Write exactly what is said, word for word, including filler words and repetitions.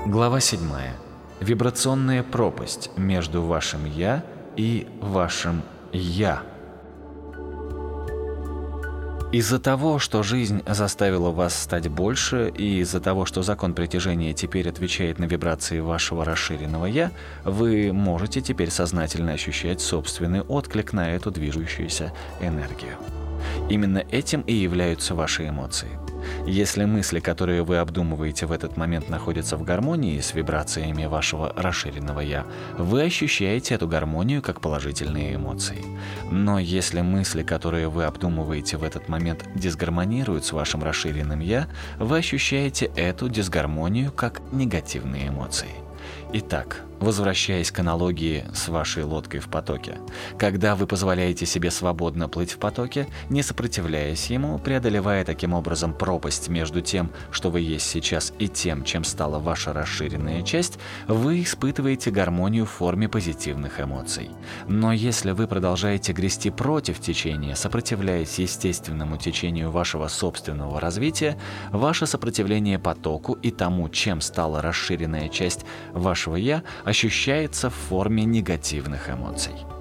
Глава седьмая. Вибрационная пропасть между вашим «я» и вашим «я». Из-за того, что жизнь заставила вас стать больше, и из-за того, что закон притяжения теперь отвечает на вибрации вашего расширенного «я», вы можете теперь сознательно ощущать собственный отклик на эту движущуюся энергию. Именно этим и являются ваши эмоции. Если мысли, которые вы обдумываете в этот момент, находятся в гармонии с вибрациями вашего расширенного «я», вы ощущаете эту гармонию как положительные эмоции. Но если мысли, которые вы обдумываете в этот момент, дисгармонируют с вашим расширенным «я», вы ощущаете эту дисгармонию как негативные эмоции. Итак, возвращаясь к аналогии с вашей лодкой в потоке. Когда вы позволяете себе свободно плыть в потоке, не сопротивляясь ему, преодолевая таким образом пропасть между тем, что вы есть сейчас, и тем, чем стала ваша расширенная часть, вы испытываете гармонию в форме позитивных эмоций. Но если вы продолжаете грести против течения, сопротивляясь естественному течению вашего собственного развития, ваше сопротивление потоку и тому, чем стала расширенная часть вашего «я», ощущается в форме негативных эмоций.